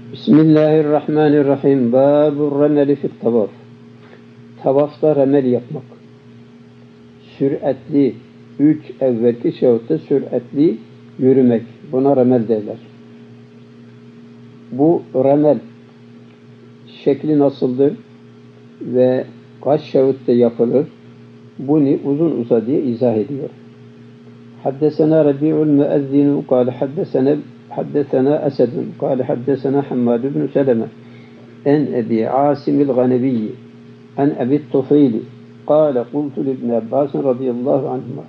Bismillahirrahmanirrahim. Babur remeli fit tavaf. Tavafta remel yapmak. Süratli, 3 evvelki şahıtta süratli yürümek. Buna remel derler. Bu remel şekli nasıldır ve kaç şahıtta yapılır? Bunu uzun uzadıya izah ediyor. Haddesena Rabi'ul müezzinu kâle حدثنا أسد قال حدثنا حماد بن سلمة عن أبي عاصم الغنبي عن أبي الطفيل قال قلت لابن عباس رضي الله عنهما.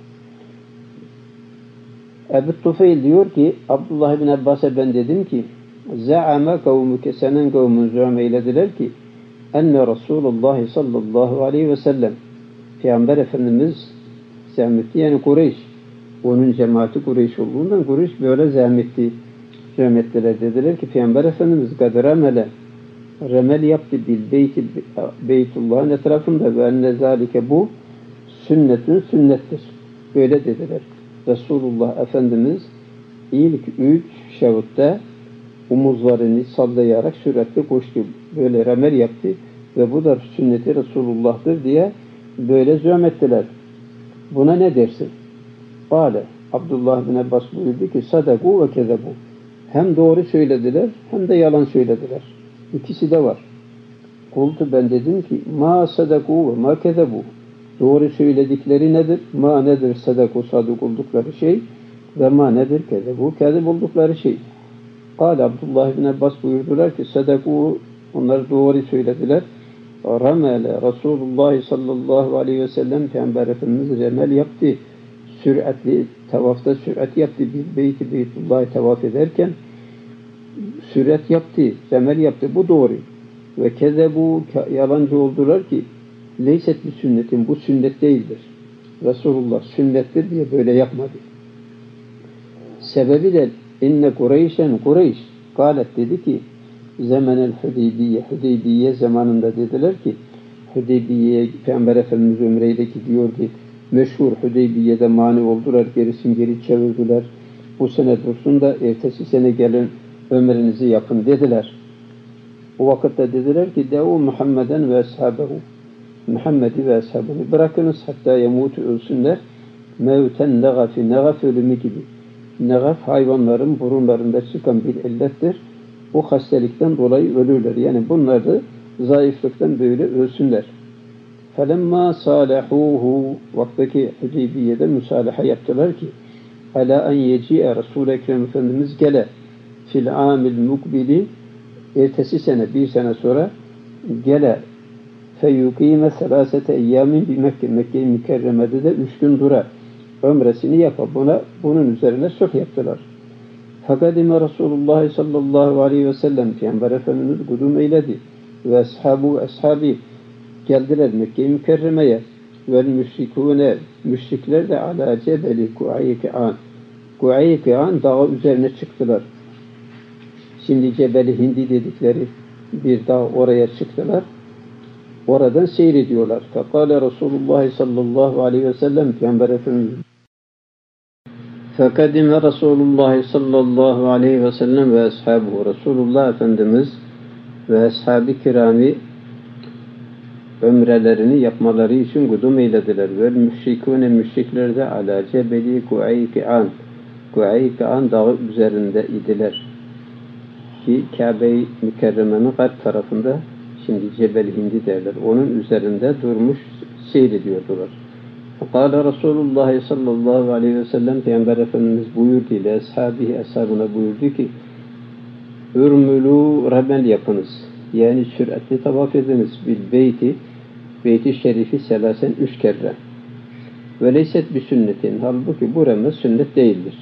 Ebu Tufeyl diyor ki Abdullah bin Abbas'a ben dedim ki za'ama kavmuke, senin kavmun zâme eylediler ki enne Resulullah sallallahu aleyhi ve sellem, Peygamber Efendimiz zahmetti, yani Kureyş, onun cemaati Kureyş olduğundan Kureyş böyle zahmetti. Rahmetliler dediler ki Peygamber Efendimiz kadramele remel yaptı bil beyti, Beytullah'ın etrafında ve enne zalike, bu sünnettir. Böyle dediler. Resulullah Efendimiz ilk 3 şahıtta omuzlarını sallayarak süratle koştu. Böyle remel yaptı ve bu da sünneti Resulullah'tır diye böyle zahmettiler. Buna ne dersin? Kâle, Abdullah bin Abbas buyurdu ki sadaku ve kezebu. Hem doğru söylediler hem de yalan söylediler. İkisi de var. Kultu, ben dedim ki ma sadaku ve ma kezebu. Doğru söyledikleri nedir? Ma nedir sadaku, sadık oldukları şey, ve ma nedir kezebu, kezeb oldukları şey. Kâle, Abdullah bin Abbas buyurdular ki sadaku, onlar doğru söylediler. Ramele Resulullah sallallahu aleyhi ve sellem, Peygamber Efendimiz remel yaptı. Süratli tavafta sürat yaptı. Beytullah'ı tavaf ederken sürat yaptı, remel yaptı. Bu doğru. Ve kezebu, yalancı oldular ki leyset bir sünnetin, bu sünnet değildir. Resulullah sünnettir diye böyle yapmadı. Sebebi de inne Kureyşen, Kureyş galet dedi ki zemenel Hudeybiye zamanında dediler ki Hudeybiye'ye Peygamber Efendimiz ömreyle gidiyordu. Meşhur Hudeybiye'de mani oldular, geri çevirdiler. Bu sene dursun da ertesi sene gelin ömrünüzü yapın dediler. O vakitte dediler ki devu Muhammeden ve ashabehu, Muhammed'i ve ashabını bırakınız hatta yemutu, ölsünler. Mevten negafi, negaf ölümü gibi. Negaf hayvanların burunlarında çıkan bir illettir. O hastalıktan dolayı ölürler. Yani bunlar da zayıflıktan böyle ölsünler. فَلَمَّا صَالَحُوهُ, vaktaki Hudeybiye'de müsalaha yaptılar ki ala en yeci'e Resul-i Ekrem Efendimiz gele fil amil mukbili, ertesi sene, bir sene sonra gele feyukime selasete eyyamin bi Mekke, Mekke-i Mükerreme'de de 3 gün dura, ömresini yapar. Bunun üzerine çok yaptılar. Fakadime Resulullah sallallahu aleyhi ve sellem, Peygamber Efendimiz kudum eyledi ve ashabi geldiler Mekke-i Mükerreme'ye. Vel müşrikûne, müşrikler de ala cebeli Kuayki'an, Kuayki'an dağı üzerine çıktılar. Şimdi Cebeli Hindi dedikleri bir dağ, oraya çıktılar. Oradan seyrediyorlar. Fekale Resulullah sallallahu aleyhi ve sellem, Peygamber Efendimiz fekadime Resulullah sallallahu aleyhi ve sellem ve ashabuhu, Resulullah Efendimiz ve ashab-ı kirami ömrelerini yapmaları için kudum eylediler. Ve müşrikûne, müşrikler de ala cebeli Kuayki'an, Kuayki'an dağı üzerinde idiler. Ki Kabe-i Mükerreme'nin kalp tarafında, şimdi Cebel Hindi derler, onun üzerinde durmuş seyrediyordular. Fakale Resulullah sallallahu aleyhi ve sellem, Peygamber Efendimiz buyurdu ile ashabına buyurdu ki ürmülü remel yapınız, yani süratli tavaf ediniz bil beyti şerifi selasen 3 kere ve leyset bir sünnetin, halbuki bu remel sünnet değildir.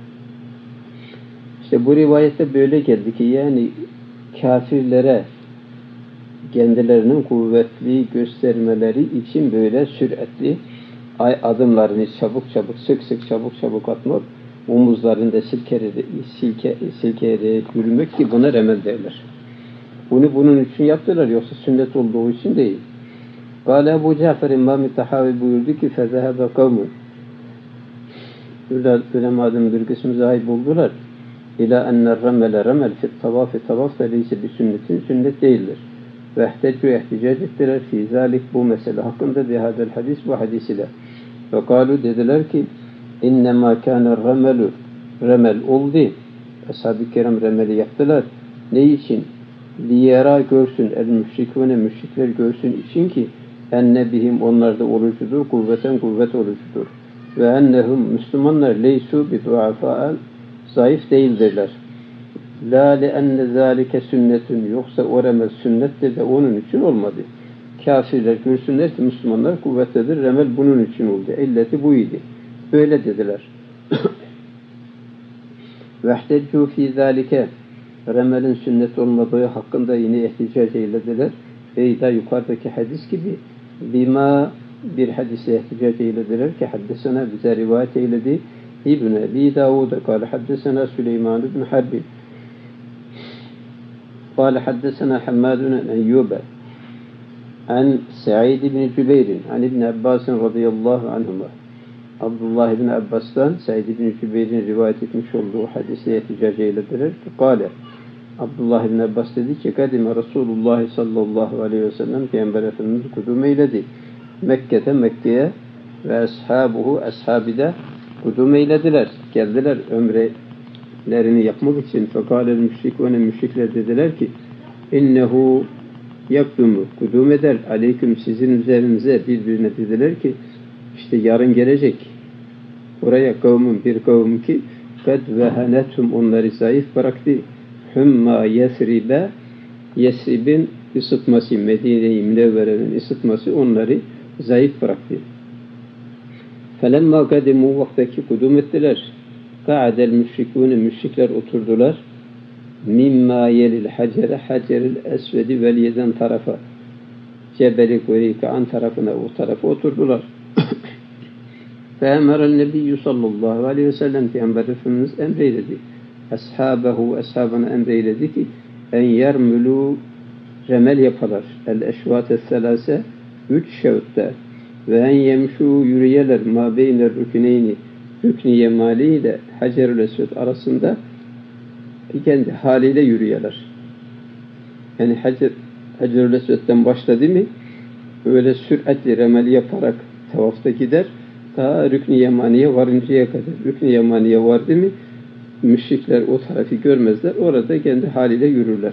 İşte bu rivayette böyle geldi ki yani kafirlere kendilerinin kuvvetli göstermeleri için böyle süratli adımlarını çabuk çabuk atmak, omuzlarında silkeleyerek yürümek ki buna remel derler. Bunun için yaptılar, yoksa sünnet olduğu için değil. Kâle Ebu Cafer İmam-ı Tahavi buyurdu ki fezehebe kavmun, ulemanın bir kısmı zahip oldular. İlâ enne remele remel fit tavafı tavaf da leyse bir sünnetin sünnet değildir. Ve ihteccu ihticac ettiler fî zâlik bu mesele hakkında bihâdel hadis bu hadis ile. Ve kâlu dediler ki innemâ kâne remelu remel oldu. Ashab-ı kiram remeli yaptılar. Ne için? Liyera görsün el müşrikûne müşrikler görsün için ki enne bihim onlarda olucudur, kuvveten kuvvet olucudur. Ve ennehum Müslümanlar leysu bi duafâ zayıf değildirler. La li enne zâlike sünnetun yoksa o remel sünnettir de onun için olmadı. Kafirler görsünler ki Müslümanlar kuvvetlidir. Remel bunun için oldu. İlleti buydu. Böyle dediler. Vehteccu fî zâlike remelin sünnet olmadığı hakkında yine ihticac eylediler. Eyda yukarıdaki hadis gibi bima bir hadise ihticac eylediler ki haddesena bize rivayet eyledi. İbn Ebi Davud kâle haddesena Süleyman ibn Harbi kâle haddesena Hammadun Eyyube an Sa'id ibn Cübeyr an İbn Abbas radıyallahu anhuma Abdullah ibn Abbas'tan Sa'id ibn Cübeyr'in rivayet etmiş olduğu hadise ihticac eylediler ki kâle Abdullah ibn Abbas dedi ki kadime Resulullah sallallahu aleyhi ve sellem Peygamber Efendimiz kudum eyledi. Mekke'ye ve ashabı da kudum eylediler. Geldiler ömrelerini yapmak için. Fekâlel müşrikûne müşrikler dediler ki innehu yakdumu kudum eder aleyküm sizin üzerinize birbirine dediler ki işte yarın gelecek. Oraya bir kavim ki kad vehanetum onları zayıf bıraktı. Hümma Yesrib'in ısıtması, Medine-i Münevvere'nin ısıtması onları zayıf bıraktı. Felemma kadimu vaktaki kudum ettiler. Ka'adel müşrikûne müşrikler oturdular. Mimma yelil haceril esvedi veliyeden tarafa. Cebeli Kureyke'an tarafına o tarafa oturdular. Feemerel nebiyyü sallallahu aleyhi ve sellem Peygamber Efendimiz emreyledi. Ashabına emreyledi ki en yermülü remel yaparlar. El eşvâte selâse 3 şevtte ve en yemşû yürüyeler ma beyner rüküneyni rükni yemali ile hacer-ül esved arasında kendi haliyle yürüyeler. Yani hacer-ül esved'den başladı mı öyle süratli remel yaparak tavafta gider ta rükni yemaniye varıncaya kadar. Rükni yemaniye vardı mı müşrikler o tarafı görmezler. Orada kendi haliyle yürürler.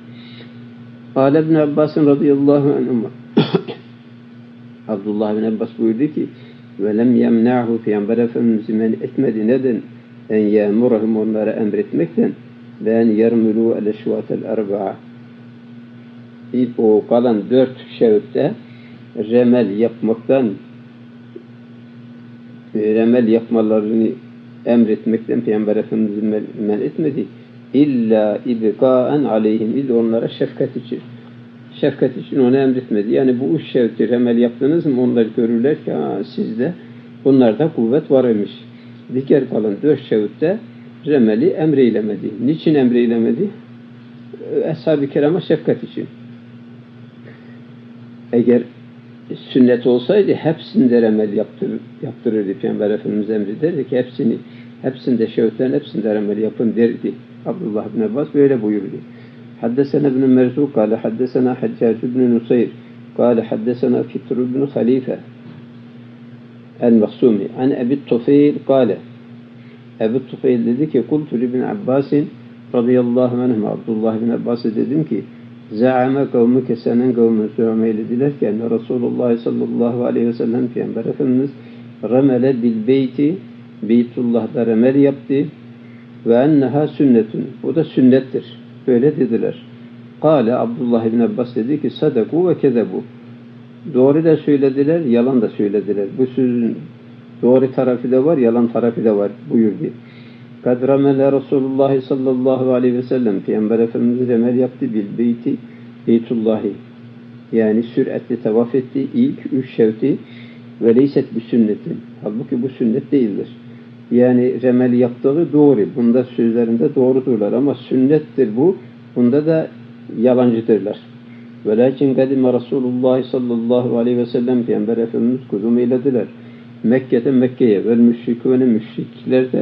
Kâle İbn Abbas radıyallahu anhuma Abdullah bin Abbas buyurdu ki ve lem yemna'hu Peygamber Efendimiz men etmedi neden en yemurahum onlara emretmekten ve en yermulu el eşvatel erba'a o kalan 4 şevkte remel yapmalarını emretmekten Peygamber Efendimiz men etmedi. İlla ibqa'en aleyhim illa onlara şefkat için. Şefkat için onu emretmedi. Yani bu 3 şevktir remel yaptınız mı onlar görürler ki sizde bunlarda kuvvet var imiş. Diğer kalan 4 şevkte remeli emreylemedi. Niçin emreylemedi? Ashab-ı kirama şefkat için. Eğer sünnet olsaydı hepsinde remel yaptırırdı. Peygamber Efendimiz emrederdi ki hepsinde şevkten hepsinde remel yapın derdi. Abdullah bin Abbas böyle buyurdu. Haddesena ibn Merzuq kâle haddesena Haccac ibn Nusayr kâle haddesena Fitr ibn Halife el-Maksumi an Ebi Tufeyl kâle Ebi Tufeyl dedi ki kultu ibn Abbasin radıyallahu anhuma Abdullah bin Abbas'a dedim ki za'ame kavmuke senin kavmin söylediler ki enne Resulullah sallallahu aleyhi ve sellem Peygamber Efendimiz remele bil beyti Beytullah'da remel yaptı ve enneha sünnetun bu da sünnettir. Böyle dediler. Kâle Abdullah ibn Abbas dedi ki sadaku ve kezebu doğru da söylediler, yalan da söylediler. Bu sözün doğru tarafı da var, yalan tarafı da var buyurdu. Kad remele Resulullah sallallahu aleyhi ve sellem Peygamber Efendimiz remel yaptı bil beyti Beytullah'ı yani süratli tavaf etti ilk 3 şevti ve leyset bir sünnetin. Halbuki bu sünnet değildir. Yani remel yaptığı doğru. Bunda sözlerinde doğrudurlar ama sünnettir bu. Bunda da yalancıdırlar. Velakin kadime Resulullah sallallahu aleyhi ve sellem Peygamber Efendimiz kudum eylediler. Mekke'ye vel müşrikûne müşrikler de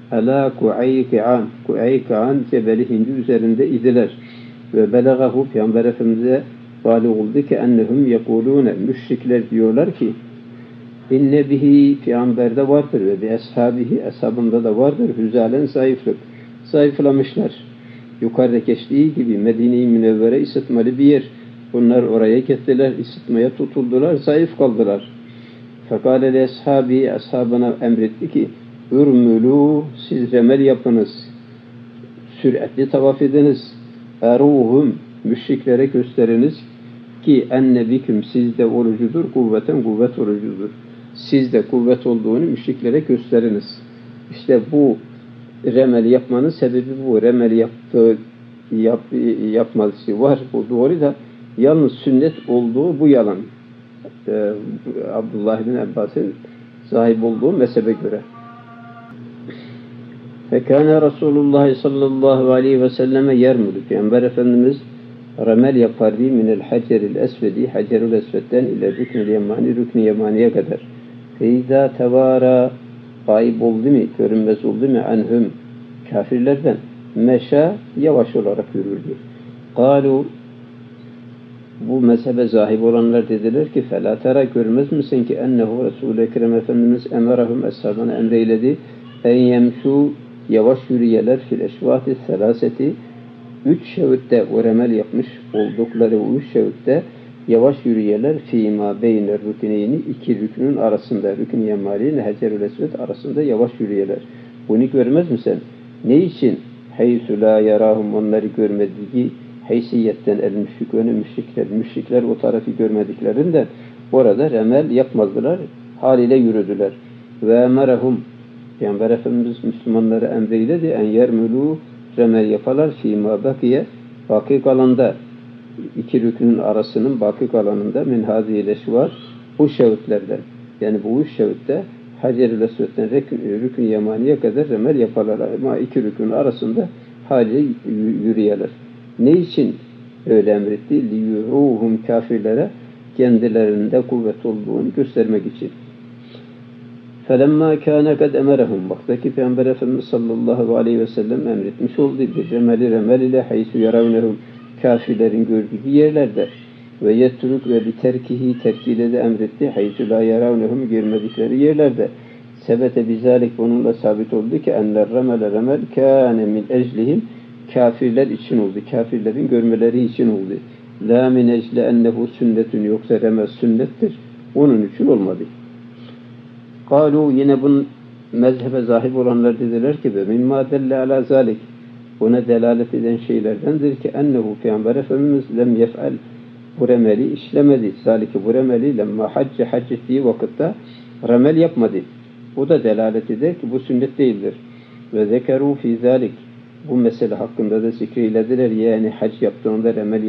Ala Kuayki'an. Kuayki'an Cebeli Hindi üzerinde idiler. Ve belagahu Peygamber Efendimiz'e vali oldu ki ennehum yekulune. Müşrikler diyorlar ki İnne bihi Peygamber'de vardır ve bi ashabihi ashabında da vardır. Hüzalen zayıflık. Zayıflamışlar. Yukarıda geçtiği gibi Medine-i Münevvere ısıtmalı bir yer. Bunlar oraya gittiler, ısıtmaya tutuldular, zayıf kaldılar. Fekâle ashabi ashabına emretti ki ürmülü siz remel yapınız. Süratli tavaf ediniz. Eruhum müşriklere gösteriniz ki enne biküm sizde orucudur, kuvveten kuvvet orucudur. Sizde kuvvet olduğunu müşriklere gösteriniz. İşte bu remel yapmanın sebebi bu. Remel yapması var. Bu doğru da yalnız sünnet olduğu bu yalan. Abdullah bin Abbas'ın sahip olduğu mezhebe göre. Fekâne Resulullah sallallahu aleyhi ve selleme yermülü. Peygamber Efendimiz remel yapardı minel haceril esvedi, hacerul esvedden ile rüknül yemani, rüknü yemaniye kadar. Feyda tevara gayb oldu mu, görünmez oldu mu anhum kafirlerden meşa yavaş olarak yürürdü. Kalu bu mezhebe zahib olanlar dediler ki فَلَا تَرَى görmez misin ki ennehu Resul-i Ekrem Efendimiz emerahum eshabına emreyledi en yemşu yavaş yürüyeler fil eşvati selaseti 3 şevütte o remel yapmış oldukları o 3 şevütte yavaş yürüyeler fîmâ beyner rüküneyni 2 rükünün arasında rükün yemâliyle Hacerül Esved arasında yavaş yürüyeler. Bunu görmez misin? Ne için? Heysü lâ yarâhum onları görmediği haysiyetten el müşrikûne müşrikler o tarafı görmediklerinden orada remel yapmazdılar. Haliyle yürüdüler. Ve emerahum Peygamber Efendimiz Müslümanlara emreyledi en yermülû remel yaparlar fîmâ bakiye baki kalanda 2 rükünün arasının baki kalanında min hâzîleş var bu şevitlerden yani bu 3 şevitte Hacer-i Esved'den rükün yemaniye kadar remel yaparlar ama 2 rükünün arasında haliyle yürüyeler. Ne için öyle emretti? لِيُعُوهُمْ kafirlere kendilerinde kuvvet olduğunu göstermek için. فَلَمَّا كَانَ قَدْ اَمَرَهُمْ Baktaki Peygamber Efendimiz sallallahu aleyhi ve sellem emretmiş oldu. Bir remel ile haysu yaravnehum kafirlerin gördüğü yerlerde ve yetruk ve biterkihi terkiyle de emretti. Haysu la yaravnehum görmedikleri yerlerde. Sebete bizalik bununla sabit oldu ki enler remel kâne min eclihim kafirler için oldu. Kafirlerin görmeleri için oldu. La min ecle ennehu sünnetün yoksa remez sünnettir. Onun için olmadı. Kalu yine bu mezhebe zahib olanlar dediler ki ve mimma delle ala zalik buna delalet eden şeylerdendir ki ennehu Peygamber Efendimiz lem yef'al bu remeli işlemedi. Zalike bu remeli lemma hac ettiği vakitte remel yapmadı. Bu da delalet eder ki bu sünnet değildir. Ve zekeru fi zalik bu mesele hakkında da zikreylediler. Yani hac yaptığında remel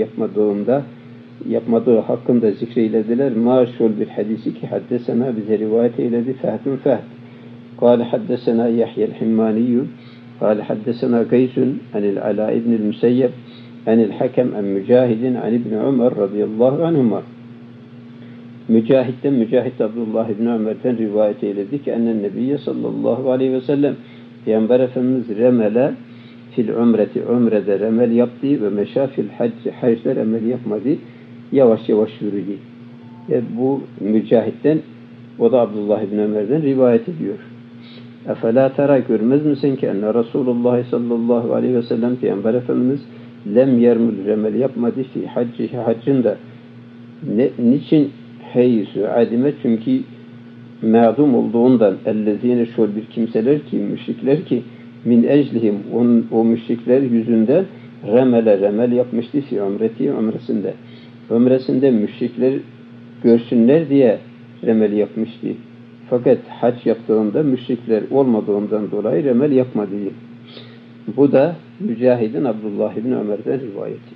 yapmadığı hakkında zikreylediler. Maşul bir hadisi ki haddesena bize rivayet eyledi. Fehdun Fehd. Kâle haddesena Yahya'l Himmaniyyü. Kâle haddesena Geysun anil Ala ibnil Müseyyeb anil Hakem en Mücahidin an İbni Ömer radıyallahu anhuma. Mücahit Abdullah İbni Ömer'den rivayet eyledi ki ennen Nebiyye sallallahu aleyhi ve sellem Peygamber Efendimiz remele fil umrede remel yaptı ve meşâ fil hacde remel yapmadı. Yavaş yavaş yürüdü. Bu Mücahit'ten o da Abdullah İbni Ömer'den rivayet ediyor. Efela tera görmez misin ki enne Resulullah sallallahu aleyhi ve sellem Peygamber Efendimiz lem yermül remel yapmadı fi haccında. Niçin heysu adime çünkü mağdum olduğundan ellezine şol bir kimseler ki müşrikler ki min eclihim o müşrikler yüzünden remel yapmıştı fi umresinde. Umresinde müşrikler görsünler diye remel yapmıştı. Fakat hac yaptığında müşrikler olmadığından dolayı remel yapmadı. Bu da Mücahid'in Abdullah İbni Ömer'den rivayeti.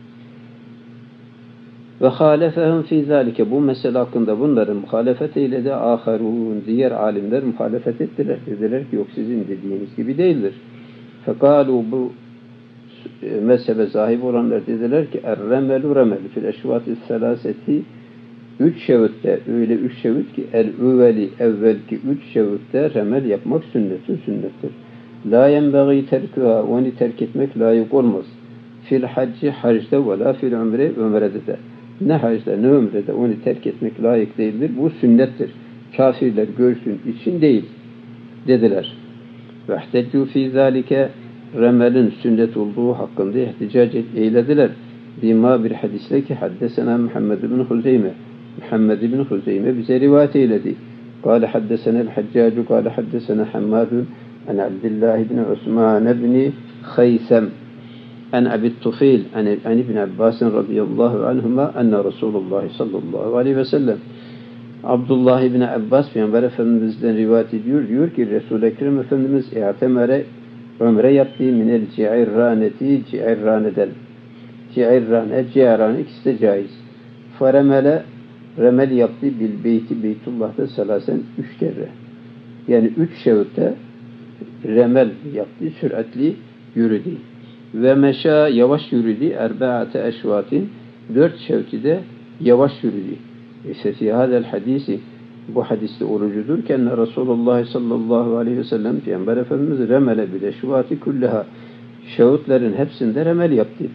Ve halefehum fi zalike bu mesele hakkında bunların muhalefet eyle de aharun diğer alimler muhalefet ettiler. Dediler ki yok sizin dediğiniz gibi değildir. Fekalu bu mezhebe sahip olanlar dediler ki remel fil eşvati selaseti 3 şevütte öyle 3 şevüt ki evvelki 3 şevütte remel yapmak sünnettir. La yenbeği terküha, onu terk etmek layık olmaz. Fil hacci, hacda ve la fil ömre, ömrede de. Ne hacda ne ömrede onu terk etmek layık değildir. Bu sünnettir. Kafirler görsün için değil dediler. Ve ihteccu fî zâlike, remelin sünnet olduğu hakkında ihticac eylediler. Bima bir hadisle ki haddesena Muhammed bin Huzeyme. Muhammed bin Huzeyme bize rivayet eyledi. Kâle haddesenel Haccacu, kâle haddesenel Hammadun, an Abdullah bin Osman bin Haysem, an Abi Tufil, an İbn Abbas radıyallahu anhuma, enne Resulullah sallallahu aleyhi ve sellem. Abdullah ibn Abbas Peygamber Efendimiz'den rivayet ediyor. Diyor ki Resul-i Ekrem Efendimiz i'temere ömre yaptığı minel ci'irraneti, ci'irraneden. Ci'irrane, ci'irrane ikisi de caiz. Faremele, remel yaptı bil beyti, Beytullah'ta salasen 3 kere. Yani 3 şevte remel yaptı, süratli yürüdü. Ve meşa, yavaş yürüdü, erbaate eşvatin, 4 şevti de yavaş yürüdü. İşte fi hadel hadisi, bu hadiste orucudur ki Resulullah sallallahu aleyhi ve sellem Peygamber Efendimiz remele bile şuvati kulleha, şahutların hepsinde remel yaptı.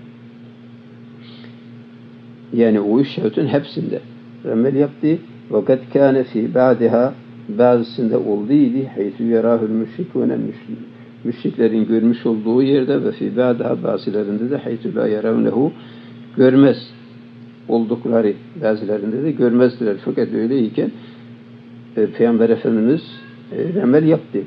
Yani o üç şahutun hepsinde remel yaptı. Vakat kâne fî ba'diha, bazısında olduydu. Haythu yarâhul müşrikûne, müşriklerin görmüş olduğu yerde ve fî ba'diha, bazılarında da haythu la yaravnehu, görmez oldukları, bazılarında da görmezdiler. Fakat öyleyken Peygamber Efendimiz remel yaptı.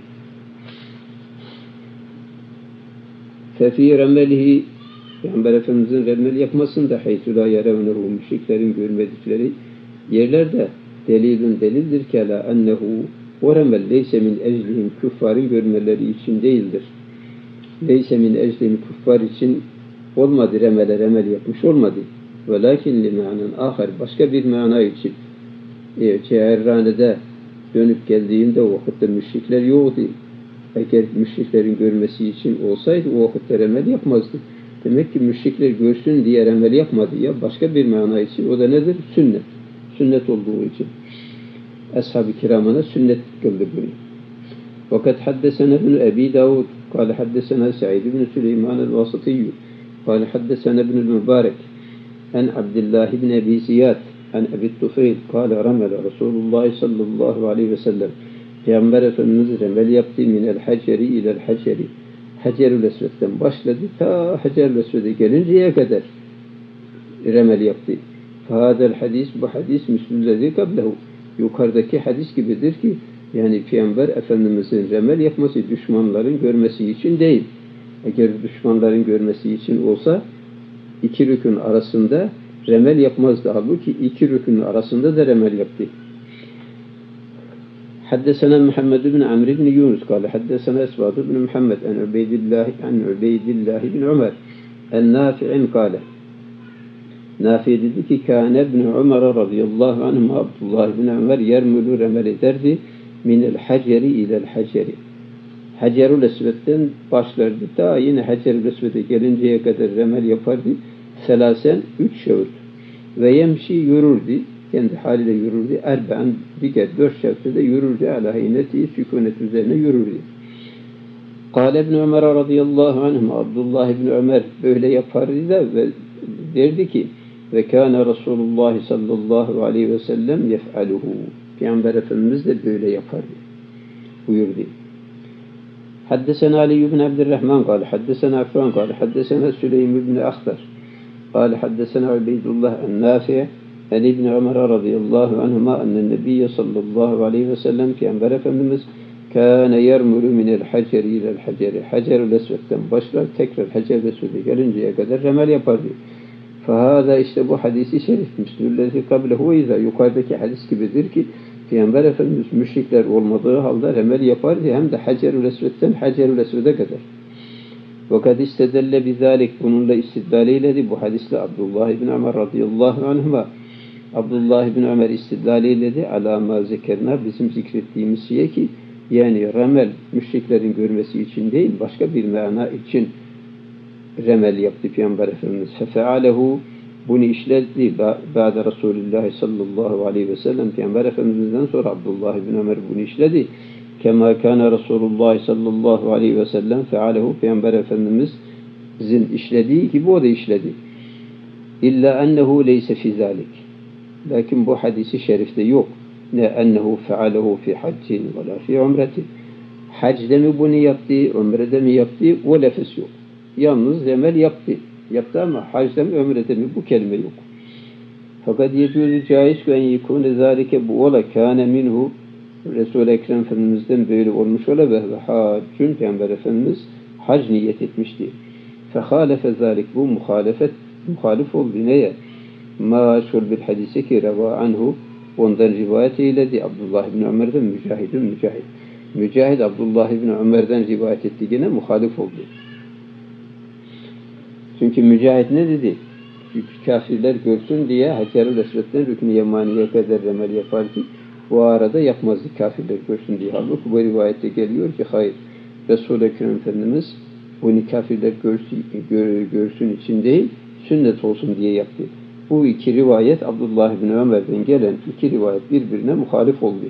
Fefî remelihi, Peygamber Efendimiz'in remel yapmasında haythu la yaravnehu, müşriklerin görmedikleri yerlerde delildir ki la ennehu, o remel leyse min eclihim, küffarın görmeleri için değildir. Leyse min eclihim, küffar için olmadı, remel yapmış olmadı. Velakin li ma'nen ahar, başka bir mana için. Ci'irrane'de dönüp geldiğinde o vakitte müşrikler yoktu. Eğer müşriklerin görmesi için olsaydı o vakitte remel yapmazdı. Demek ki müşrikler görsün diye remel yapmadı ya, başka bir mana için. O da nedir? Sünnet. Sünnet olduğu için. Ashab-ı kiramına sünnet kıldı bunu. Fakat haddesena ibn Ebi Davud, kâle haddesena Sa'id ibn Süleyman el-Vasıtiyyü, kâle haddesena ibn el-Mübarek, an Abdullah ibn Ebi Ziyad, an Abi Tufil, kâle remele Resulullah sallallahu aleyhi ve sellem. Peygamber Efendimiz remel yaptı minel haceri ilel haceri. Hacer-ül Esved'den başladı ta Hacer-ül Esved'e gelinceye kadar remel yaptı. Fahadel hadis, bu hadis müslüllezi kablehu. Yukarıdaki hadis gibidir ki yani Peygamber Efendimiz'in remel yapması düşmanların görmesi için değil. Eğer düşmanların görmesi için olsa 2 rükün arasında remel yapmazdı. Halbuki 2 rükünün arasında da remel yaptı. Haddesena Muhammed bin Amr bin Yunus kâle haddesena Esbad bin Muhammed en Ubeydillah bin Ömer en Nafi'in kâle. Nafi dedi ki kâne ibn Ömer radıyallahu anhuma, Abdullah bin Ömer yermülü remel ederdi minel haceri ilel haceri. Hacer-ül Esved'den başlardı. Ta yine Hacer-ül Esved'e gelinceye kadar remel yapardı. Selasen 3 şevt. Ve yemşi yürürdü. Kendi haliyle yürürdü. Erbe'an diğer 4 şevtte de yürürdü. Ala hiyneti sükunet üzerine yürürdü. Kâle ibn Ömer radıyallahu anhuma, Abdullah ibn Ömer böyle yapardı da ve derdi ki ve kâne Resulullah sallallahu aleyhi ve sellem yef'aluhu. Peygamber Efendimiz de böyle yapardı. Buyurdu. Haddesena Ali ibn Abdurrahman kâle haddesena Afran kâle haddesena Süleym ibn Akhtar kâle haddesena Ubeydullah en-Nafi' en İbn Ömer radıyallahu anhuma ennen Nebiyye sallallahu aleyhi ve sellem Peygamber Efendimiz kâne yermülü minel haceri ilel haceri. Hacer-ül Esved'den başlar tekrar Hacer-ül Esved'e gelinceye kadar remel yapardı. Fahâzâ, işte bu hadisi şerif müslüllezi kablehu ve izâ, yukarıdaki hadis gibidir ki Peygamber Efendimiz müşrikler olmadığı halde remel yapardı hem de Hacer-ül Esved'den Hacer-ül Esved'e kadar. Fakat istedelle bizalik, bununla istidlal eyledi bu hadisle Abdullah ibn Ömer radıyallahu anhuma. Abdullah ibn Ömer istidlal eyledi alâ mâ zekerna, bizim zikrettiğimiz şeye ki yani remel müşriklerin görmesi için değil başka bir mana için remel yaptı Peygamber Efendimiz. Fefealehu, bunu işletti ba'de Resulullah sallallahu aleyhi ve sellem. Peygamber Efendimiz'den sonra Abdullah ibn Ömer bunu işledi. Kema kana Resulullah sallallahu aleyhi ve sellem fealehu, Peygamber Efendimizin işlediği gibi o da işledi. İlla ennehu leyse fi zalik. Lakin bu hadisi şerifte yok. Ne ennehu fealehu fi haccin ve la fi umretin. Hacde mi bunu yaptı, ömrede mi yaptı, o lafız yok. Yalnız remel yaptı. Yaptı ama hacde mi, ömrede mi, bu kelime yok. Fakat yecuzu caiz ki en yekûne zâlike, bu ola kâne minhu, Resul-i Ekrem Efendimiz'den böyle olmuş ola ve haccun, Peygamber Efendimiz hac niyet etmişti. Fehâlefe zâlik, bu muhalif oldu neye? Maşhur bir hadise ki reva anhu, ondan rivayet eyledi Abdullah ibn Ömer'den Mücahid. Mücahid Abdullah ibn Ömer'den rivayet ettiğine muhalif oldu. Çünkü Mücahid ne dedi? Kafirler görsün diye Hacer-ül Esved'den Rükn-i Yemani'ye kadar remel yapar ki bu arada yapmazdı kafirler görsün diye. Halbuki bu rivayette geliyor ki hayır. Resul-i Ekrem Efendimiz bunu kafirler görsün için değil, sünnet olsun diye yaptı. Bu iki rivayet Abdullah ibn Ömer'den gelen iki rivayet birbirine muhalif oldu.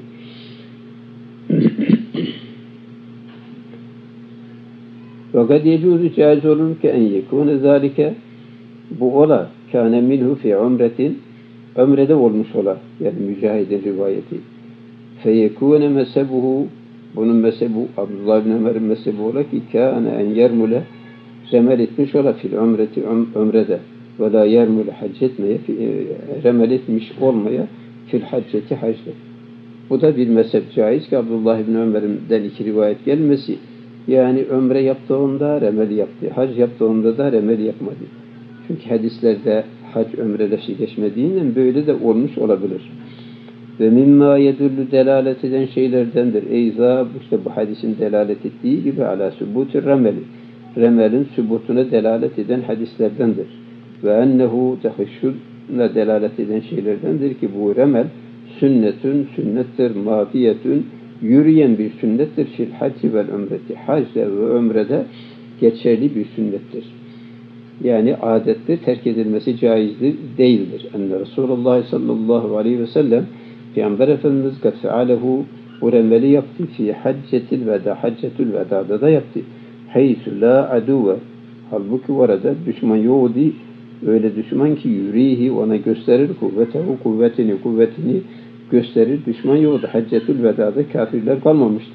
Fakat yecuzu caiz olur ki en yekûne zâlike, bu ola kâne minhu fi umretin, ömrede olmuş ola, yani Mücahid'in rivayeti. Feyekûne mesebuhu, bunun mesebu Abdullah ibn Ömer'in mesebu ola ki kâne en yermule, remel etmiş ola fil umreti, ömrede ve la yermule, hac etmeye, remel etmiş olmaya fil hacceti, hacde. Bu da bir mezhep caiz ki Abdullah ibn Ömer'den iki rivayet gelmesi, yani ömre yaptığında remel yaptı, hac yaptığında da remel yapmadı. Çünkü hadislerde hac ömreleşi geçmediğinden böyle de olmuş olabilir. Ve mimma yedullu, delalet eden şeylerdendir. Eyza, işte bu hadisin delalet ettiği gibi ala sübutur remeli. Remelin sübutuna delalet eden hadislerdendir. Ve ennehu tehişşudla delalet eden şeylerdendir ki bu remel sünnettir, mafiyetün, yürüyen bir sünnettir fil hacci vel ömreti. Hacde ve ömrede geçerli bir sünnettir. Yani adettir, terk edilmesi caizdir, değildir. Enne Resulullah sallallahu aleyhi ve sellem, Peygamber Efendimiz kad fealehu, bu remeli yaptı fi haccetil veda, haccetül vedada da yaptı. Heysu la aduve, halbuki orada düşman yoktu, öyle düşman ki yurihi, ona gösterir kuvvetini gösterir, düşman yoktu. Haccetül vedada kafirler kalmamıştı.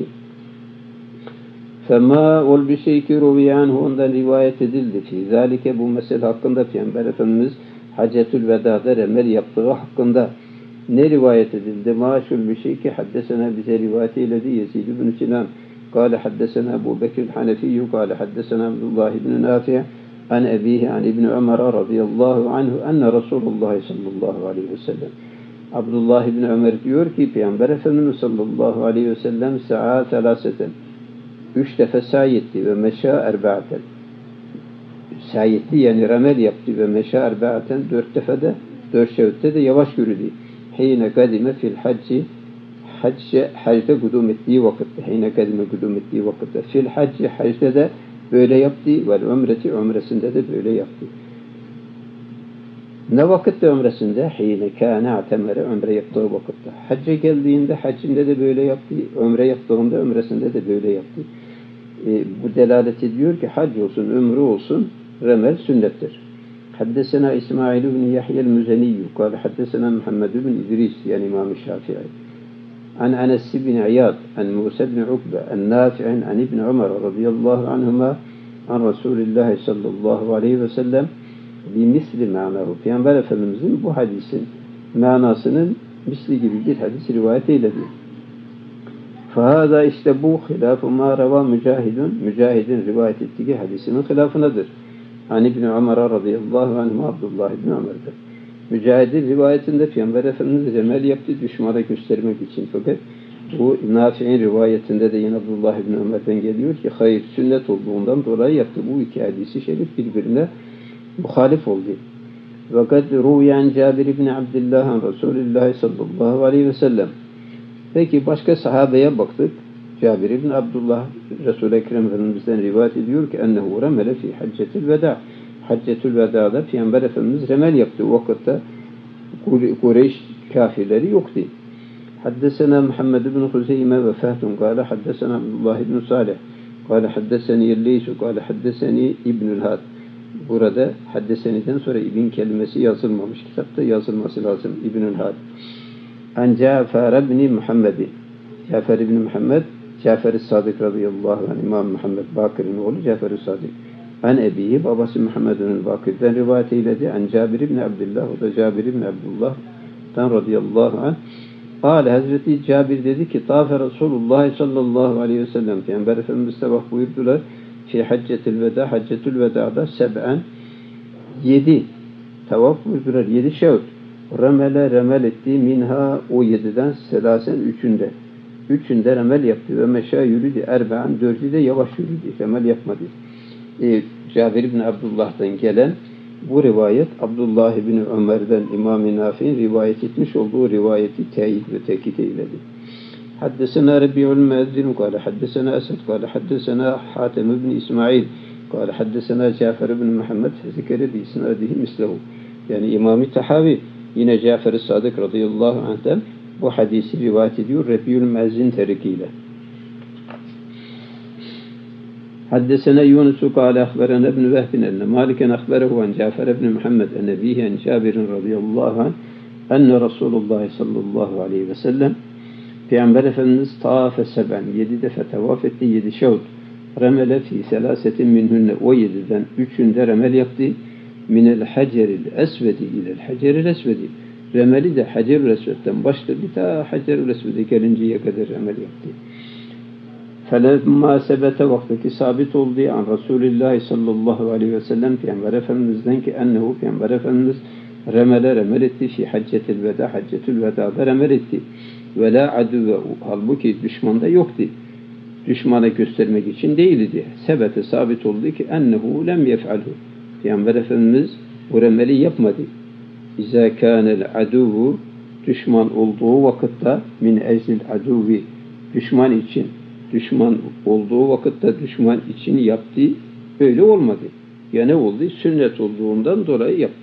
Fema ol bir şey ki ruviyanhu, ondan rivayet edildi ki zalike, bu mesele hakkında Peygamber Efendimiz Haccetül Veda'da remel yaptığı hakkında ne rivayet edildi? Maşhur bir şey ki haddesena, bize rivayet eyledi Yezid ibn Sinan. Kâle haddesena Ebu Bekir Hanefiyyü, kâle haddesena Abdullah ibn Nafi' an ebihi an ibn Ömer radıyallahu anhu enne Resulullah sallallahu aleyhi ve sellem. Abdullah ibn Ömer diyor ki Peygamber Efendimiz sallallahu aleyhi ve sellem sa'a selaseten, 3 defa sa'i etti ve meşâ erba'aten. Sa'i etti yani remel yaptı ve meşâ erba'aten, 4 defada, 4 şevtte de yavaş yürüdü. Heyne kadime fil hacci, hacde gudum ettiği vakitte, heyne kadime gudum ettiği vakitte, fil hacci, hacde de böyle yaptı ve ömreti, ömresinde de böyle yaptı. Ne vakitte ömresinde? Heyne kâne atemere, ömre yaptığı vakitte. Hacca geldiğinde haccinde de böyle yaptı, ömre yaptığında ömresinde de böyle yaptı. Bu delalet ediyor ki hac olsun, ömrü olsun, remel sünnettir. Haddesena İsmail ibn Yahya el-Müzeniyyü, kâle haddesena Muhammed ibn İdris, yani İmam-ı Şafii. An Enes ibn İyad, an Musa ibn Ukbe, an Nafi'in, an ibn Ömer radıyallahu anhuma, an Resulullah sallallahu aleyhi ve sellem, bimisli manahu. Peygamber Efendimizin bu hadisin manasının misli gibi bir hadis rivayet eyledi. Fahada, işte bu hilaf-ı ma reva Mücahid'in rivayet ettiği hadisinin hilafınadır. Hani İbn Ömer radıyallahu anh, Abdullah İbn Ömer'dir. Mücahid'in rivayetinde Peygamber Efendimiz remel yaptı düşmana göstermek için. Fakat bu Nafi'in rivayetinde de yine Abdullah İbn Ömer'den geliyor ki hayır, sünnet olduğundan dolayı yaptı. Bu iki hadisi şerif birbirine muhalif oldu. Fakat ruyan Cabir ibn Abdullah Resulullah sallallahu aleyhi ve sellem. Peki başka sahabeye baktık. Cabir ibn Abdullah Resul-i Ekrem Efendimiz'den rivayet ediyor ki ennehu remele fi haccetil veda. Haccetül veda'da Peygamber Efendimiz remel yaptı. O vakitte Kureyş kafirleri yoktu. حدثنا محمد بن خزيمة وفهد قال حدثنا عبد الله بن صالح قال حدثني الليث قال حدثني ابن الهاد. Burada haddeseni'den sonra ibn kelimesi yazılmamış. Kitapta yazılması lazım. İbnül Had. An Cafer ibn Muhammed. Cafer ibn Muhammed, Cafer-i Sadık radıyallahu anh, İmam Muhammed Bakır'ın oğlu Cafer-i Sadık. An ebihi, babası Muhammed'in Bakır'dan rivayet eyledi. An Cabir ibn Abdullah, o da Cabir ibn Abdullah'tan radıyallahu anh. Kâle Hazreti Cabir dedi ki, Tâfe Resulullah sallallahu aleyhi ve sellem, Peygamber Efendimiz tavaf buyurdular. Fi haccetil veda, haccetül veda'da seb'en, 7 tavaf buyurdular, 7 şevt. Remel etti minha, o 7'den selasen 3'ünde remel yaptı ve meşâ yürüdü erbe'en, 4'ü de yavaş yürüdü, remel yapmadı. Cabir ibn Abdullah'tan gelen bu rivayet Abdullah ibn Ömer'den İmam-ı Nafi'nin rivayet etmiş olduğu rivayeti teyit ve tekit eyledi. حدثنا ربيع المؤذن قال حدثنا أسد قال حدثنا حاتم بن إسماعيل قال حدثنا جعفر بن محمد ذكر بإسناده مثله. Yani İmam-ı Tahavi yine Cafer-i Sadık radıyallahu anh'ten bu hadisi rivayet ediyor Rebi'ül Müezzin terikiyle. حدثنا يونس قال أخبرنا ابن وهب أن مالكا أخبره عن جعفر بن محمد عن أبيه عن جابر رضي الله عنه أن رسول الله صلى الله عليه وسلم Peygamber Efendimiz tâfe seben, 7 defa tavaf etti, 7 şevt. Remele fî selâsetin minhünne, o 7'den 3'ünde remel yaptı. Minel haceril esvedi ilel haceril esvedi. Remeli de haceril esvedden başladı, ta haceril esvede gelinceye kadar remel yaptı. Felemma sebete vaktaki sabit oldu an Resulullah sallallahu aleyhi ve sellem Peygamber Efendimiz'den ki ennehu Peygamber Efendimiz remel etti fi haccetil veda, haccetül veda'da remel etti. Ve la adüve, halbuki düşmanda yoktu. Düşmana göstermek için değildi. Sebete sabit oldu ki ennehu lem yef'alhu. Peygamber Efendimiz bu remeli yapmadı. İzâ kânel adûvu, düşman olduğu vakitte min eclil adûvi, düşman için, düşman olduğu vakitte düşman için yaptı. Öyle olmadı. Ya ne oldu? Sünnet olduğundan dolayı yaptı.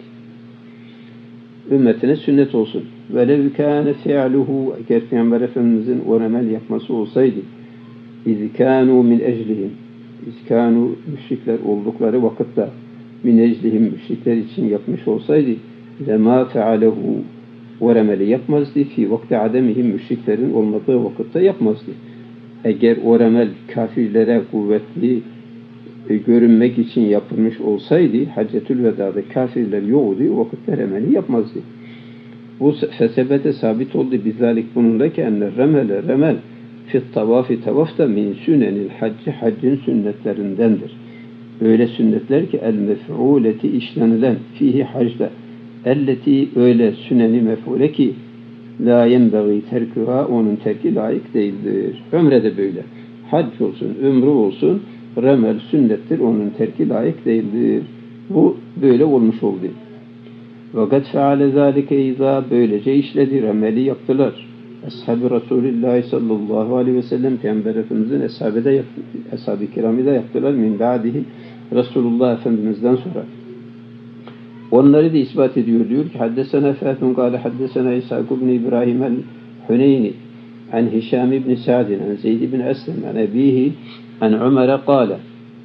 Ümmetine sünnet olsun. وَلَوْ كَانَ فِعْلُهُ, eğer Peygamber Efendimizin o remel yapması olsaydı, اِذْ كَانُوا مِنْ اَجْلِهِمْ, اِذْ كَانُوا müşrikler oldukları vakitte, min eclihim, müşrikler için yapmış olsaydı, لَمَا فَعَلَهُ, o remeli yapmazdı, fi vakti ademihim, müşriklerin olmadığı vakitte yapmazdı. Eğer o remel kafirlere kuvvetli görünmek için yapılmış olsaydı, Haccetül Veda'da kafirler yoktu, o vakitte remeli yapmazdı. Bu fesebete sabit oldu bizalik bununla ki enne remel fit tavafi tavafta min sünenil hacci, haccın sünnetlerindendir. Öyle sünnetler ki el mef'uleti işlenilen fihi hacda, elleti öyle süneni mef'ule ki la yenbeği terküha, onun terki layık değildir. Ömre de böyle. Hac olsun, ömrü olsun, remel sünnettir, onun terki layık değildir. Bu böyle olmuş oldu. Fakat feale zâlike izâ, böylece işledi, remeli yaptılar. Ashab-ı Resulullah sallallahu aleyhi ve sellem Peygamber Efendimizin ashab-ı kiramı da yaptılar. Min ba'dihi, Resulullah Efendimiz'den sonra. Onları da ispat ediyor. Diyor ki haddesena Fâtun kâle haddesena İshâk ibn İbrahim el-Hüneyni an Hişam ibn Sa'din an Zeyd ibn Eslem an ebihi an Ömer'e kâle,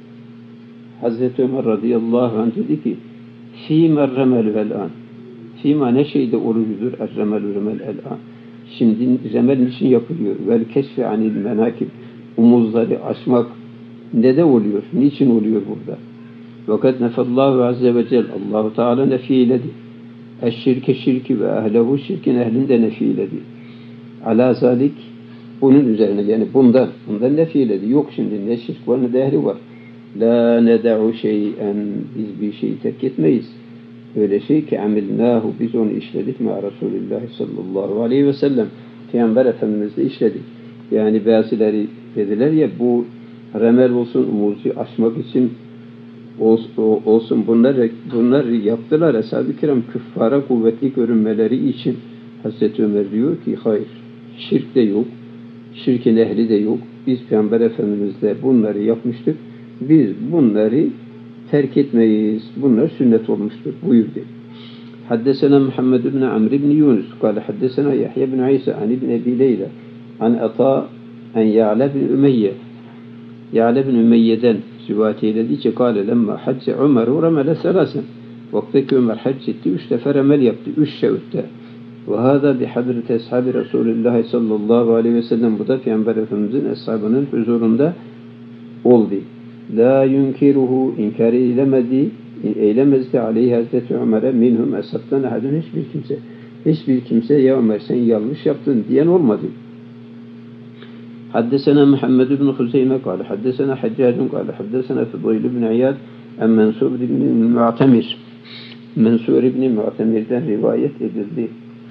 Hazreti Ömer radıyallahu anh dedi ki fîmer remelü el-an, fîma ne şeyde orucudur el-remelü remel el-an, şimdi remel için yapılıyor, vel keşfi anil menakib, omuzları açmak ne de oluyor, niçin oluyor burada? Fakat nefallahu azze ve celle, Allah-u Teala nefiyledi. Eşşirke şirki ve ehlehu, şirkin ehlini de nefiyledi. Ala zalik, bunun üzerine, yani bundan nefiyledi. Yok şimdi ne şirk var ne de ehli var. La neda'u şey'en, biz bir şeyi terk etmeyiz. Öyle şey ki amilnahu, biz onu işledik ma Resulullah sallallahu aleyhi ve sellem. Peygamber Efendimiz'le işledik. Yani bazıları dediler ya, bu remel olsun, umuzu aşmak için olsun, bunlar yaptılar. Ashab-ı kiram küffara kuvvetli görünmeleri için. Hazreti Ömer diyor ki hayır, şirk de yok, şirkin ehli de yok. Biz Peygamber Efendimiz'le bunları yapmıştık. Biz bunları terk etmeyiz. Bunlar sünnet olmuştur buyurdu. حدثنا محمد بن عمرو بن يونس قال حدثنا يحيى بن عيسى عن ابن أبي ليلى عن عطاء عن يعلى بن أمية يعلى بن أمية rivayet eyledi ki kâle lemma hacce Ömer'u remele selasen vaktaki Ömer hac etti 3 defa remel yaptı 3 şevütte ve hâzâ bi hadreti eshabi Resulullah sallallahu aleyhi ve sellem bu da Peygamber Efendimizin eshabının huzurunda oldu. La yunkiruhu inkar eylemezdi aleyhi Hazreti Ömer'e minhum eshabtan ahadun hiçbir kimse ya Ömer sen yanlış yaptın diyen olmadı. حدثنا محمد بن خزيمة قال حدثنا حجاج قال حدثنا فضيل بن عياد عن منصور بن المعتمر منصور بن المعتمر'den rivayet edildi.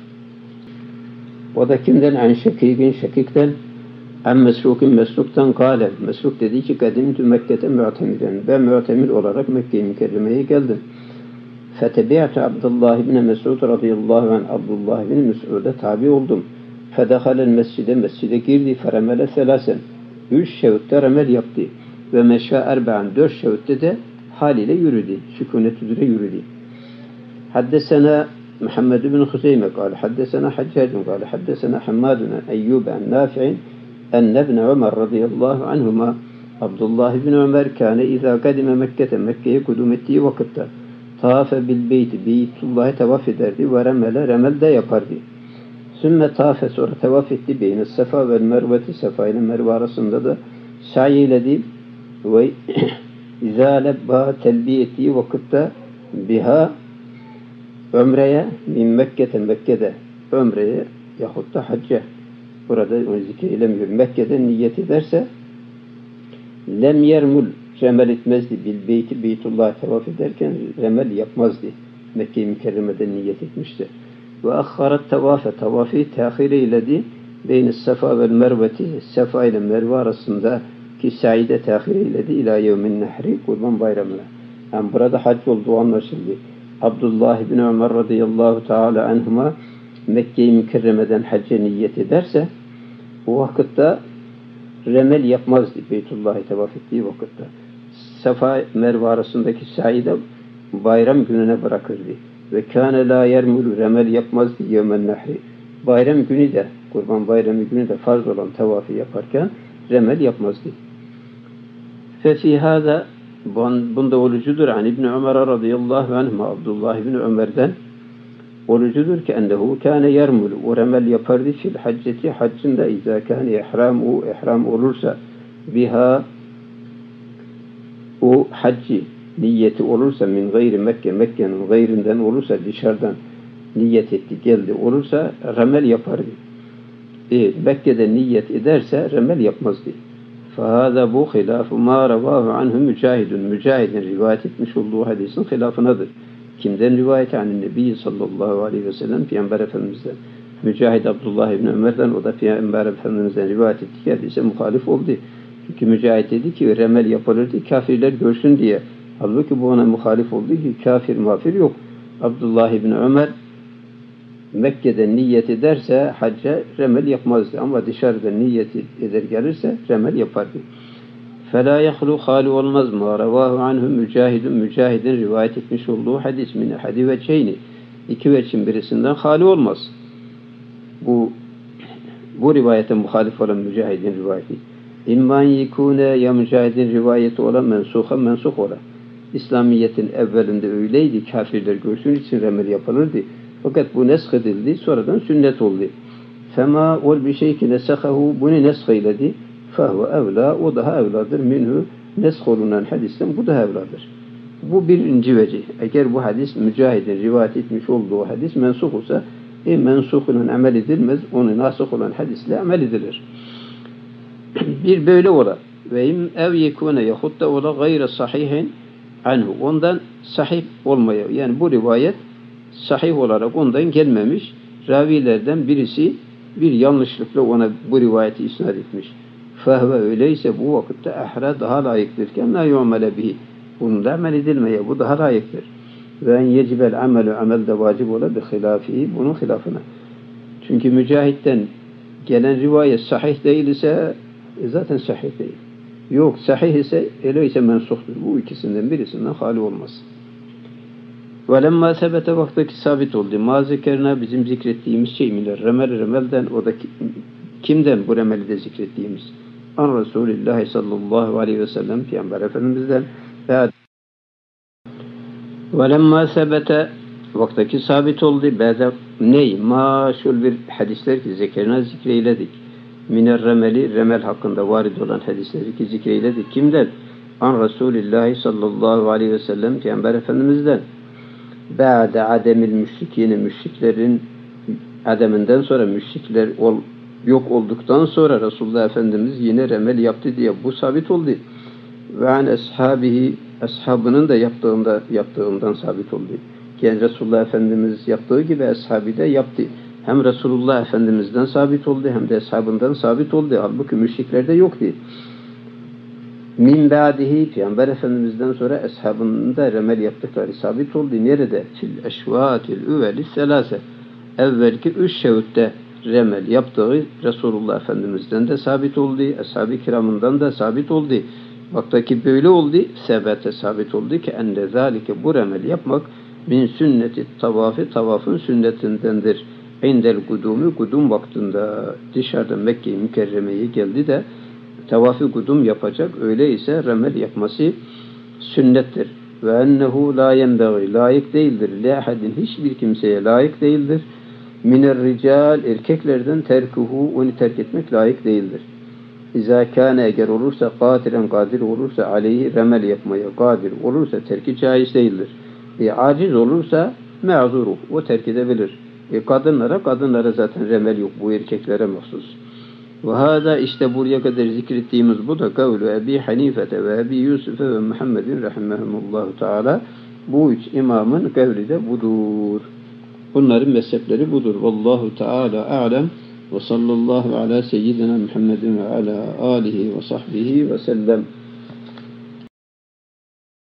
O da kimden? An Şakik'ten an Mesruk'tan kâle Mesruk dedi ki kadimtü Mekke'te mu'temiren ben mu'temir olarak Mekke-i Mükerreme'ye geldim. Fetebi'tu Abdullah ibn Mesud radıyallahu anh Abdullah ibn Mesud'a tabi oldum. Fedehalen mescide girdi. Feremele selasen. 3 şevütte remel yaptı. Ve meşâ erba'an 4 şevütte de haliyle yürüdü. Sükunet üzere yürüdü. Haddesena Muhammed bin Hüseyme kâle haddesena Haccacun kâle haddesena Hammadun Eyyub an Nafi'in enne ibn Ömer radıyallahu anhuma Abdullah bin Ömer kâne izâ kadime Mekke'ye kudum ettiği vakitte tâfe bil beyti Beytullah'ı tavaf ederdi ve remel de yapardı. Sümme tafe sonra tevaf etti beyne sefa ve merveti sefa ile merve arasında da sa'i eyledi ve izâ lebba telbiye ettiği vakitte biha ömreye min Mekke'de ömreye yahut da hacca burada onu zikreylemiyor. Mekke'de niyet ederse lem yermul remel etmezdi bil beyti Beytullah'a tevaf ederken remel yapmazdı. Mekke-i Mükerreme'de niyet etmişti. Ve akharat tavafı tehir eyledi. Beyni sefa ve merveti sefa ile merve arasında ki saide tehir eyledi ila yevmin nehri kurban bayramına. Yani burada hac olduğu anlaşıldı. Abdullah bin Ömer radıyallahu teala anhuma Mekke-i Mükerreme'den hacca niyet ederse o vakitte remel yapmazdı Beytullah'ı tavaf ettiği vakitte. Sefa merve arasındaki saide bayram gününe bırakırdı. Ve kâne lâ yermulu remel yapmazdı yevmen nehri. Bayram günü de, kurban bayramı günü de farz olan tavafı yaparken remel yapmazdı. Fefî hâzâ bunda olucudur. An İbni Ömer radıyallahu anhuma Abdullah ibn Ömer'den olucudur ki ennehu kâne yermulu. O remel yapardı fil hacceti haccında izâ kâne ihram olursa biha o hacci niyeti olursa min gayri Mekke'nin gayrinden olursa dışarıdan niyet etti geldi olursa remel yapardı. Mekke'de niyet ederse remel yapmazdı. Fahada bu hilafu ma ravahu anhu Mücahid'in rivayet etmiş olduğu hadisin hilafınadır. Kimden rivayet? Yani Nebi sallallahu aleyhi ve sellem Peygamber Efendimiz'den. Mücahid Abdullah ibn Ömer'den o da Peygamber Efendimiz'den rivayet etti ki hadise muhalif oldu. Çünkü Mücahid dedi ki remel yapılırdı kafirler görsün diye. Halbuki bu ona muhalif olduğu ki kafir mağfir yok. Abdullah ibn Ömer Mekke'de niyet ederse hacca remel yapmazdı. Ama dışarıda niyet eder gelirse remel yapardı. فَلَا يَخْلُوا hali olmaz mı? رَوَاهُ عَنْهُ Mücahid'in rivayet etmiş olduğu hadis min hadi ve çeyni. İki veçin birisinden hali olmaz. Bu rivayete muhalif olan Mücahid'in rivayeti. İmman yekune ya Mücahid'in rivayeti olan mensuh olan. İslamiyet'in evvelinde öyleydi. Kafirler görsün için remel yapılırdı. Fakat bu nesk edildi. Sonradan sünnet oldu. Fema ol bir şey ki nesahahu bunu nesk eyledi. Fehve evla o daha evladır. Minhu nesk olunan hadisten bu daha evladır. Bu birinci vecih. Eğer bu hadis Mücahid'in rivayet etmiş olduğu hadis mensuh olsa mensuh olan amel edilmez. Onu nasıh olan hadisle amel edilir. Bir böyle ola. Ve ev yekune yahut da ola gayre sahihin anhu. Ondan sahih olmaya. Yani bu rivayet sahih olarak ondan gelmemiş. Ravilerden birisi bir yanlışlıkla ona bu rivayeti isnat etmiş. Fehve öyleyse bu vakitte ahra daha layıktırken la yu'mele bihi. Bunun da amel edilmeye. Bu daha layıktır. Ve en yecibel amel de vacip ola bi hilafihi. Bunun hilafına. Çünkü Mücahit'ten gelen rivayet sahih değil ise zaten sahih değil. Yok sahih ise öyleyse mensuhtur. Bu ikisinden birisinden hali olmaz. وَلَمَّا sebete vaktaki sabit oldu. Ma zekerna bizim zikrettiğimiz şey miler. Remelden o da kimden bu remeli de zikrettiğimiz? An Resulullah sallallahu aleyhi ve sellem Peygamber Efendimiz'den وَلَمَّا sebete vaktaki sabit oldu. Ba'de ney? Maşul bir hadisler ki zekerna zikreyledik. Miner remeli remel hakkında varid olan hadisleri ki zikreyledik. Kimden? An Resulullah sallallahu aleyhi ve sellem Peygamber Efendimiz'den. Ba'de ademil müşrikine müşriklerin ademinden sonra müşrikler yok olduktan sonra Resulullah Efendimiz yine remel yaptı diye bu sabit oldu. Ve an ashabının da yaptığından sabit oldu. Yani Resulullah Efendimiz yaptığı gibi ashabi de yaptı. Hem Resulullah Efendimiz'den sabit oldu hem de ashabından sabit oldu. Halbuki müşriklerde yoktu. Min ba'dihi Peygamber Efendimiz'den sonra ashabının da remel yaptıkları sabit oldu. Nerede? Fil eşvatil üveli selase. Evvelki 3 şevütte remel yaptığı Resulullah Efendimiz'den de sabit oldu. Ashab-ı kiramından da sabit oldu. Vaktaki böyle oldu. Sebete sabit oldu ki ende zalike bu remel yapmak min sünneti tavafı tavafın sünnetindendir. İndel gudumi gudum vaktinde dışarıda Mekke-i Mükerreme'ye geldi de tavafı gudum yapacak. Öyleyse remel yapması sünnettir. Ve ennehu la yenbeği layık değildir. La ahadin hiçbir kimseye layık değildir. Miner rical erkeklerden terkuhu onu terk etmek layık değildir. İzâ kâne eğer olursa kadiren kadir olursa aleyhi remel yapmaya kadir olursa terki caiz değildir. Aciz olursa me'zuruh o terk edebilir. Kadınlara zaten remel yok. Bu erkeklere mahsus. Ve hâzâ işte buraya kadar zikrettiğimiz bu da kavlu Ebi Hanifete ve Ebi Yusuf'e ve Muhammedin rahimahumullahu teala. Bu üç imamın kavli de budur. Bunların mezhepleri budur. Vallahu teala a'lem ve sallallahu ala seyyidina Muhammedin ve ala alihi ve sahbihi ve sellem.